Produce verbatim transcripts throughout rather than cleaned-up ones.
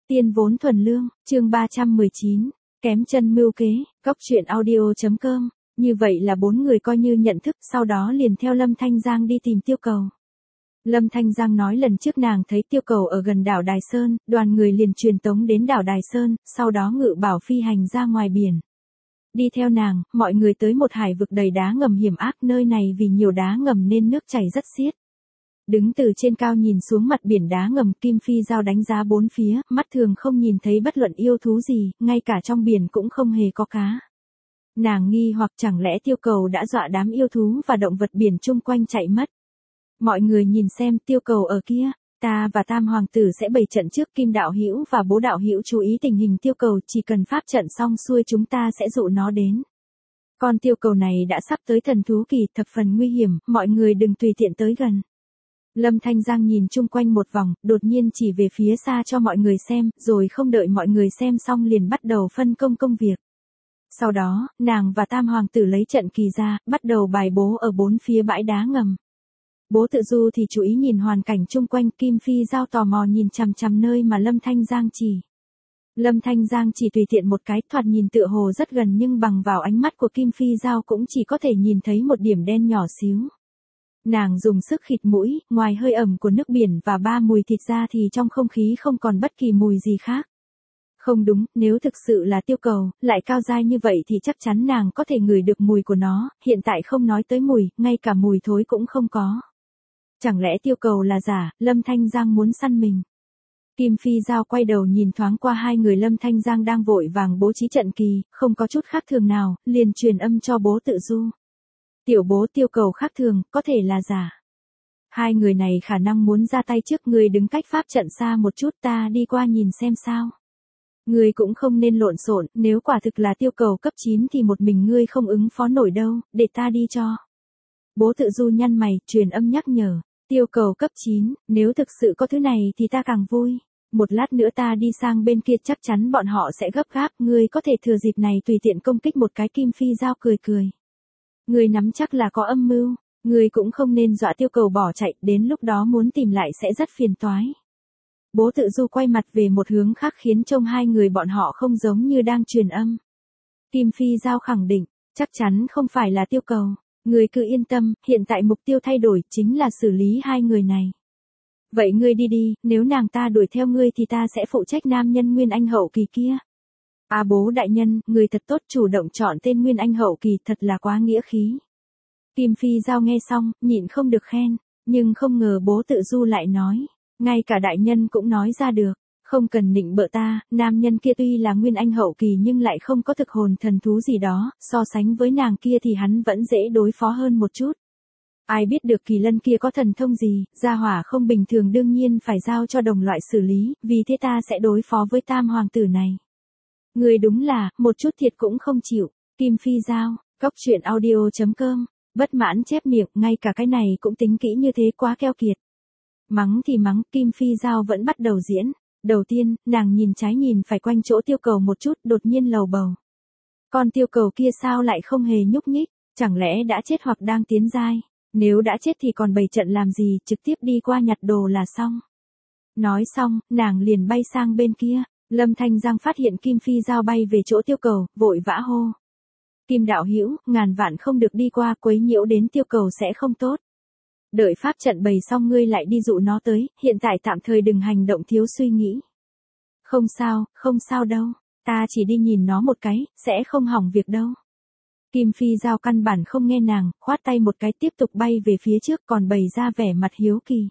Tiên vốn thuần lương, chương ba trăm mười chín, kém chân mưu kế, góc truyện audio.com. Như vậy là bốn người coi như nhận thức, sau đó liền theo Lâm Thanh Giang đi tìm Tiêu Cầu. Lâm Thanh Giang nói lần trước nàng thấy Tiêu Cầu ở gần đảo Đài Sơn, đoàn người liền truyền tống đến đảo Đài Sơn, sau đó ngự bảo phi hành ra ngoài biển. Đi theo nàng, mọi người tới một hải vực đầy đá ngầm hiểm ác, nơi này vì nhiều đá ngầm nên nước chảy rất xiết. Đứng từ trên cao nhìn xuống mặt biển đá ngầm, Kim Phi Giao đánh giá bốn phía, mắt thường không nhìn thấy bất luận yêu thú gì, ngay cả trong biển cũng không hề có cá. Nàng nghi hoặc chẳng lẽ Tiêu Cầu đã dọa đám yêu thú và động vật biển chung quanh chạy mất. Mọi người nhìn xem, Tiêu Cầu ở kia, ta và Tam Hoàng tử sẽ bày trận trước, Kim Đạo Hữu và Bố Đạo Hữu chú ý tình hình Tiêu Cầu, chỉ cần pháp trận xong xuôi chúng ta sẽ dụ nó đến. Con Tiêu Cầu này đã sắp tới thần thú kỳ, thập phần nguy hiểm, mọi người đừng tùy tiện tới gần. Lâm Thanh Giang nhìn chung quanh một vòng, đột nhiên chỉ về phía xa cho mọi người xem, rồi không đợi mọi người xem xong liền bắt đầu phân công công việc. Sau đó, nàng và Tam Hoàng tử lấy trận kỳ ra, bắt đầu bài bố ở bốn phía bãi đá ngầm. Bố Tự Du thì chú ý nhìn hoàn cảnh chung quanh, Kim Phi Giao tò mò nhìn chằm chằm nơi mà Lâm Thanh Giang chỉ. Lâm Thanh Giang chỉ tùy tiện một cái, thoạt nhìn tựa hồ rất gần nhưng bằng vào ánh mắt của Kim Phi Giao cũng chỉ có thể nhìn thấy một điểm đen nhỏ xíu. Nàng dùng sức khịt mũi, ngoài hơi ẩm của nước biển và ba mùi thịt ra thì trong không khí không còn bất kỳ mùi gì khác. Không đúng, nếu thực sự là Tiêu Cầu, lại cao dai như vậy thì chắc chắn nàng có thể ngửi được mùi của nó, hiện tại không nói tới mùi, ngay cả mùi thối cũng không có. Chẳng lẽ Tiêu Cầu là giả, Lâm Thanh Giang muốn săn mình. Kim Phi Giao quay đầu nhìn thoáng qua hai người Lâm Thanh Giang đang vội vàng bố trí trận kỳ, không có chút khác thường nào, liền truyền âm cho Bố Tự Du. Tiểu bố, Tiêu Cầu khác thường, có thể là giả. Hai người này khả năng muốn ra tay trước, người đứng cách pháp trận xa một chút, ta đi qua nhìn xem sao. Ngươi cũng không nên lộn xộn, nếu quả thực là Tiêu Cầu cấp chín thì một mình ngươi không ứng phó nổi đâu, để ta đi cho. Bố Tự Du nhăn mày, truyền âm nhắc nhở, Tiêu Cầu cấp chín, nếu thực sự có thứ này thì ta càng vui. Một lát nữa ta đi sang bên kia chắc chắn bọn họ sẽ gấp gáp, ngươi có thể thừa dịp này tùy tiện công kích một cái. Kim Phi Giao cười cười. Ngươi nắm chắc là có âm mưu, ngươi cũng không nên dọa Tiêu Cầu bỏ chạy, đến lúc đó muốn tìm lại sẽ rất phiền toái. Bố Tự Du quay mặt về một hướng khác khiến trông hai người bọn họ không giống như đang truyền âm. Kim Phi Giao khẳng định, chắc chắn không phải là Tiêu Cầu, ngươi cứ yên tâm, hiện tại mục tiêu thay đổi chính là xử lý hai người này. Vậy ngươi đi đi, nếu nàng ta đuổi theo ngươi thì ta sẽ phụ trách nam nhân Nguyên Anh hậu kỳ kia. À bố đại nhân, người thật tốt, chủ động chọn tên Nguyên Anh hậu kỳ, thật là quá nghĩa khí. Kim Phi Giao nghe xong, nhịn không được khen, nhưng không ngờ Bố Tự Du lại nói, ngay cả đại nhân cũng nói ra được, không cần nịnh bợ ta, nam nhân kia tuy là Nguyên Anh hậu kỳ nhưng lại không có thực hồn thần thú gì đó, so sánh với nàng kia thì hắn vẫn dễ đối phó hơn một chút. Ai biết được Kỳ Lân kia có thần thông gì, gia hỏa không bình thường đương nhiên phải giao cho đồng loại xử lý, vì thế ta sẽ đối phó với Tam Hoàng tử này. Người đúng là, một chút thiệt cũng không chịu. Kim Phi Giao, góc truyện audio.com, bất mãn chép miệng, ngay cả cái này cũng tính kỹ như thế, quá keo kiệt. Mắng thì mắng, Kim Phi Giao vẫn bắt đầu diễn. Đầu tiên, nàng nhìn trái nhìn phải quanh chỗ Tiêu Cầu một chút, đột nhiên lầu bầu. Con Tiêu Cầu kia sao lại không hề nhúc nhích, chẳng lẽ đã chết hoặc đang tiến giai? Nếu đã chết thì còn bày trận làm gì, trực tiếp đi qua nhặt đồ là xong. Nói xong, nàng liền bay sang bên kia. Lâm Thanh Giang phát hiện Kim Phi Giao bay về chỗ Tiêu Cầu, vội vã hô. Kim Đạo Hữu, ngàn vạn không được đi qua, quấy nhiễu đến Tiêu Cầu sẽ không tốt. Đợi pháp trận bày xong ngươi lại đi dụ nó tới, hiện tại tạm thời đừng hành động thiếu suy nghĩ. Không sao, không sao đâu, ta chỉ đi nhìn nó một cái, sẽ không hỏng việc đâu. Kim Phi Giao căn bản không nghe nàng, khoát tay một cái tiếp tục bay về phía trước, còn bày ra vẻ mặt hiếu kỳ.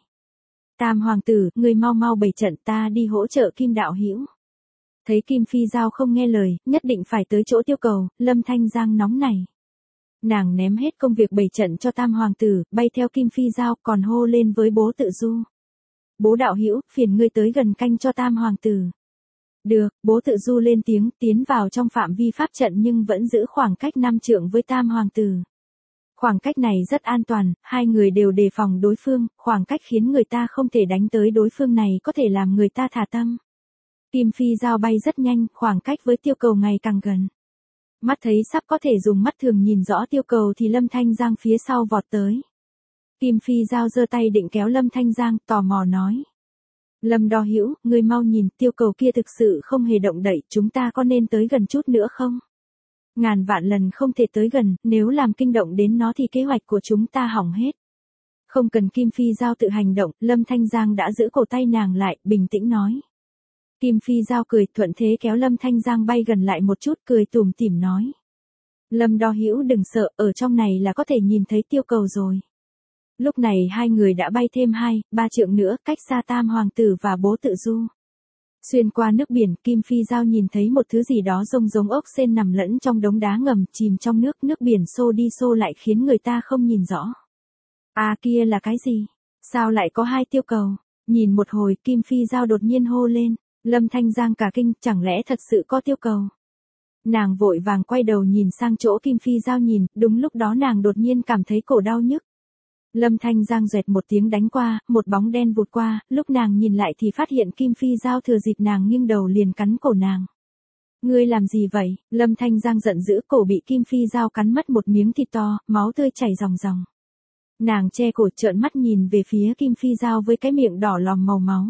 Tam Hoàng tử, ngươi mau mau bày trận, ta đi hỗ trợ Kim Đạo Hữu. Thấy Kim Phi Giao không nghe lời, nhất định phải tới chỗ Tiêu Cầu, Lâm Thanh Giang nóng này. Nàng ném hết công việc bày trận cho Tam Hoàng tử, bay theo Kim Phi Giao, còn hô lên với Bố Tự Du. Bố Đạo Hữu, phiền ngươi tới gần canh cho Tam Hoàng tử. Được, Bố Tự Du lên tiếng, tiến vào trong phạm vi pháp trận nhưng vẫn giữ khoảng cách năm trượng với Tam Hoàng tử. Khoảng cách này rất an toàn, hai người đều đề phòng đối phương, khoảng cách khiến người ta không thể đánh tới đối phương này có thể làm người ta thả tâm. Kim Phi Giao bay rất nhanh, khoảng cách với Tiêu Cầu ngày càng gần. Mắt thấy sắp có thể dùng mắt thường nhìn rõ Tiêu Cầu thì Lâm Thanh Giang phía sau vọt tới. Kim Phi Giao giơ tay định kéo Lâm Thanh Giang, tò mò nói. Lâm Đo Hữu, ngươi mau nhìn, tiêu cầu kia thực sự không hề động đậy, chúng ta có nên tới gần chút nữa không? Ngàn vạn lần không thể tới gần, nếu làm kinh động đến nó thì kế hoạch của chúng ta hỏng hết. Không cần Kim Phi Giao tự hành động, Lâm Thanh Giang đã giữ cổ tay nàng lại, bình tĩnh nói. Kim Phi Giao cười, thuận thế kéo Lâm Thanh Giang bay gần lại một chút, cười tủm tỉm nói. Lâm Đo Hữu đừng sợ, ở trong này là có thể nhìn thấy tiêu cầu rồi. Lúc này hai người đã bay thêm hai, ba trượng nữa, cách xa Tam Hoàng tử và Bố Tự Du. Xuyên qua nước biển, Kim Phi Giao nhìn thấy một thứ gì đó giống giống ốc sên nằm lẫn trong đống đá ngầm, chìm trong nước, nước biển xô đi xô lại khiến người ta không nhìn rõ. À kia là cái gì? Sao lại có hai tiêu cầu? Nhìn một hồi, Kim Phi Giao đột nhiên hô lên. Lâm Thanh Giang cả kinh, chẳng lẽ thật sự có tiêu cầu? Nàng vội vàng quay đầu nhìn sang chỗ Kim Phi Giao nhìn, đúng lúc đó nàng đột nhiên cảm thấy cổ đau nhức. Lâm Thanh Giang doẹt một tiếng đánh qua, một bóng đen vụt qua, lúc nàng nhìn lại thì phát hiện Kim Phi Giao thừa dịp nàng nghiêng đầu liền cắn cổ nàng. Ngươi làm gì vậy? Lâm Thanh Giang giận dữ, cổ bị Kim Phi Giao cắn mất một miếng thịt to, máu tươi chảy ròng ròng. Nàng che cổ trợn mắt nhìn về phía Kim Phi Giao với cái miệng đỏ lòm màu máu.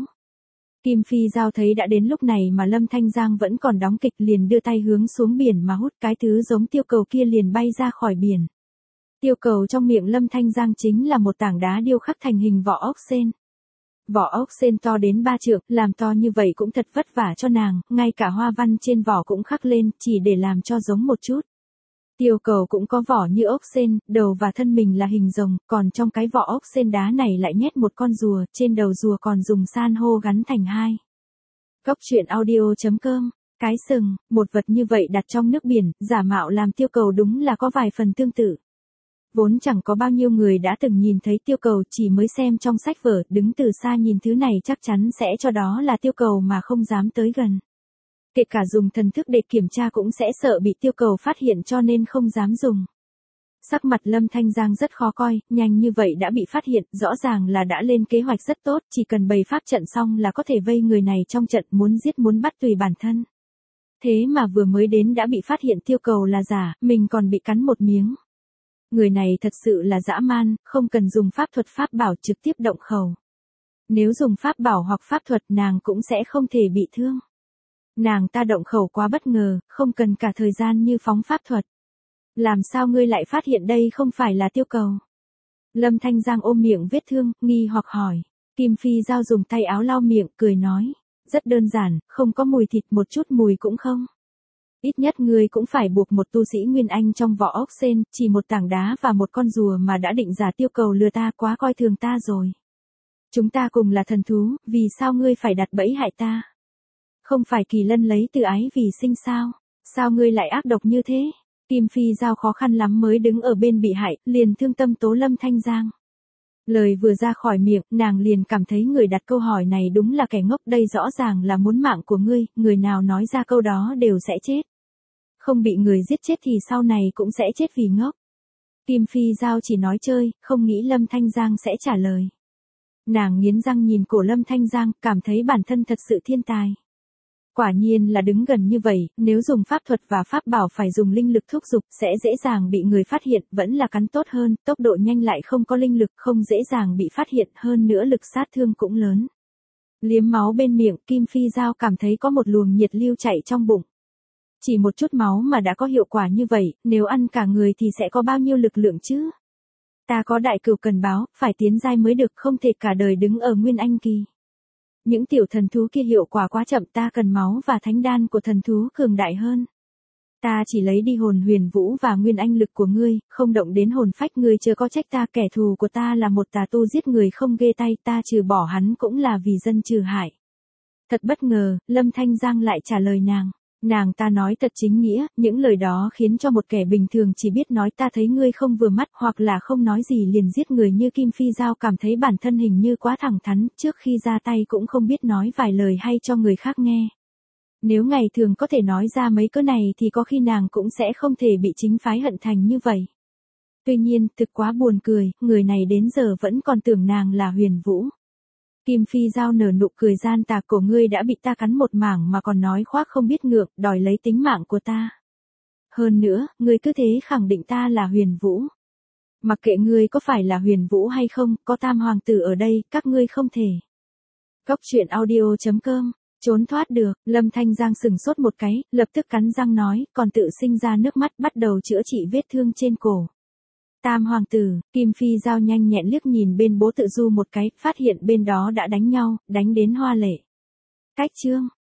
Kim Phi Giao thấy đã đến lúc này mà Lâm Thanh Giang vẫn còn đóng kịch liền đưa tay hướng xuống biển mà hút cái thứ giống tiêu cầu kia liền bay ra khỏi biển. Tiêu cầu trong miệng Lâm Thanh Giang chính là một tảng đá điêu khắc thành hình vỏ ốc sên. Vỏ ốc sên to đến ba trượng, làm to như vậy cũng thật vất vả cho nàng, ngay cả hoa văn trên vỏ cũng khắc lên, chỉ để làm cho giống một chút. Tiêu cầu cũng có vỏ như ốc sên, đầu và thân mình là hình rồng, còn trong cái vỏ ốc sên đá này lại nhét một con rùa, trên đầu rùa còn dùng san hô gắn thành hai. Cốc truyện audio chấm com, cái sừng, một vật như vậy đặt trong nước biển, giả mạo làm tiêu cầu đúng là có vài phần tương tự. Vốn chẳng có bao nhiêu người đã từng nhìn thấy tiêu cầu, chỉ mới xem trong sách vở, đứng từ xa nhìn thứ này chắc chắn sẽ cho đó là tiêu cầu mà không dám tới gần. Kể cả dùng thần thức để kiểm tra cũng sẽ sợ bị tiêu cầu phát hiện cho nên không dám dùng. Sắc mặt Lâm Thanh Giang rất khó coi, nhanh như vậy đã bị phát hiện, rõ ràng là đã lên kế hoạch rất tốt, chỉ cần bày pháp trận xong là có thể vây người này trong trận, muốn giết muốn bắt tùy bản thân. Thế mà vừa mới đến đã bị phát hiện tiêu cầu là giả, mình còn bị cắn một miếng. Người này thật sự là dã man, không cần dùng pháp thuật pháp bảo trực tiếp động khẩu. Nếu dùng pháp bảo hoặc pháp thuật nàng cũng sẽ không thể bị thương. Nàng ta động khẩu quá bất ngờ, không cần cả thời gian như phóng pháp thuật. Làm sao ngươi lại phát hiện đây không phải là tiêu cầu? Lâm Thanh Giang ôm miệng vết thương, nghi hoặc hỏi. Kim Phi Giao dùng tay áo lau miệng, cười nói. Rất đơn giản, không có mùi thịt, một chút mùi cũng không. Ít nhất ngươi cũng phải buộc một tu sĩ Nguyên Anh trong vỏ ốc sên, chỉ một tảng đá và một con rùa mà đã định giả tiêu cầu lừa ta, quá coi thường ta rồi. Chúng ta cùng là thần thú, vì sao ngươi phải đặt bẫy hại ta? Không phải Kỳ Lân lấy từ ái vì sinh sao? Sao ngươi lại ác độc như thế? Kim Phi Giao khó khăn lắm mới đứng ở bên bị hại, liền thương tâm tố Lâm Thanh Giang. Lời vừa ra khỏi miệng, nàng liền cảm thấy người đặt câu hỏi này đúng là kẻ ngốc, đây rõ ràng là muốn mạng của ngươi, người nào nói ra câu đó đều sẽ chết. Không bị người giết chết thì sau này cũng sẽ chết vì ngốc. Kim Phi Giao chỉ nói chơi, không nghĩ Lâm Thanh Giang sẽ trả lời. Nàng nghiến răng nhìn cổ Lâm Thanh Giang, cảm thấy bản thân thật sự thiên tài. Quả nhiên là đứng gần như vậy, nếu dùng pháp thuật và pháp bảo phải dùng linh lực thúc giục sẽ dễ dàng bị người phát hiện, vẫn là cắn tốt hơn, tốc độ nhanh lại không có linh lực, không dễ dàng bị phát hiện, hơn nữa lực sát thương cũng lớn. Liếm máu bên miệng, Kim Phi Giao cảm thấy có một luồng nhiệt lưu chạy trong bụng. Chỉ một chút máu mà đã có hiệu quả như vậy, nếu ăn cả người thì sẽ có bao nhiêu lực lượng chứ? Ta có đại cửu cần báo, phải tiến giai mới được, không thể cả đời đứng ở Nguyên Anh kỳ. Những tiểu thần thú kia hiệu quả quá chậm, ta cần máu và thánh đan của thần thú cường đại hơn. Ta chỉ lấy đi hồn huyền vũ và nguyên anh lực của ngươi, không động đến hồn phách ngươi, chớ có trách ta, kẻ thù của ta là một tà tu giết người không ghê tay, ta trừ bỏ hắn cũng là vì dân trừ hại. Thật bất ngờ, Lâm Thanh Giang lại trả lời nàng. Nàng ta nói thật chính nghĩa, những lời đó khiến cho một kẻ bình thường chỉ biết nói ta thấy ngươi không vừa mắt hoặc là không nói gì liền giết người như Kim Phi Giao cảm thấy bản thân hình như quá thẳng thắn, trước khi ra tay cũng không biết nói vài lời hay cho người khác nghe. Nếu ngày thường có thể nói ra mấy câu này thì có khi nàng cũng sẽ không thể bị chính phái hận thành như vậy. Tuy nhiên, thực quá buồn cười, người này đến giờ vẫn còn tưởng nàng là Huyền Vũ. Kim Phi Giao nở nụ cười gian tà, cổ ngươi đã bị ta cắn một mảng mà còn nói khoác không biết ngượng, đòi lấy tính mạng của ta. Hơn nữa, ngươi cứ thế khẳng định ta là Huyền Vũ. Mặc kệ ngươi có phải là Huyền Vũ hay không, có Tam Hoàng tử ở đây, các ngươi không thể. Cóc truyện audio chấm com. Trốn thoát được, Lâm Thanh Giang sừng sốt một cái, lập tức cắn răng nói, còn tự sinh ra nước mắt bắt đầu chữa trị vết thương trên cổ. Tam hoàng tử, Kim Phi Giao nhanh nhẹn liếc nhìn bên bố tự du một cái, phát hiện bên đó đã đánh nhau, đánh đến hoa lệ. Cách chương.